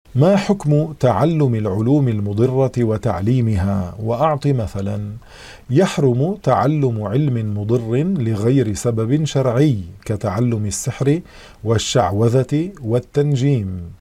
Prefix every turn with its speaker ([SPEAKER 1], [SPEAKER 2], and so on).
[SPEAKER 1] ما حكم تعلم العلوم المضرة وتعليمها؟ وأعط مثلا. يحرم تعلم علم مضر لغير سبب شرعي كتعلم السحر والشعوذة والتنجيم.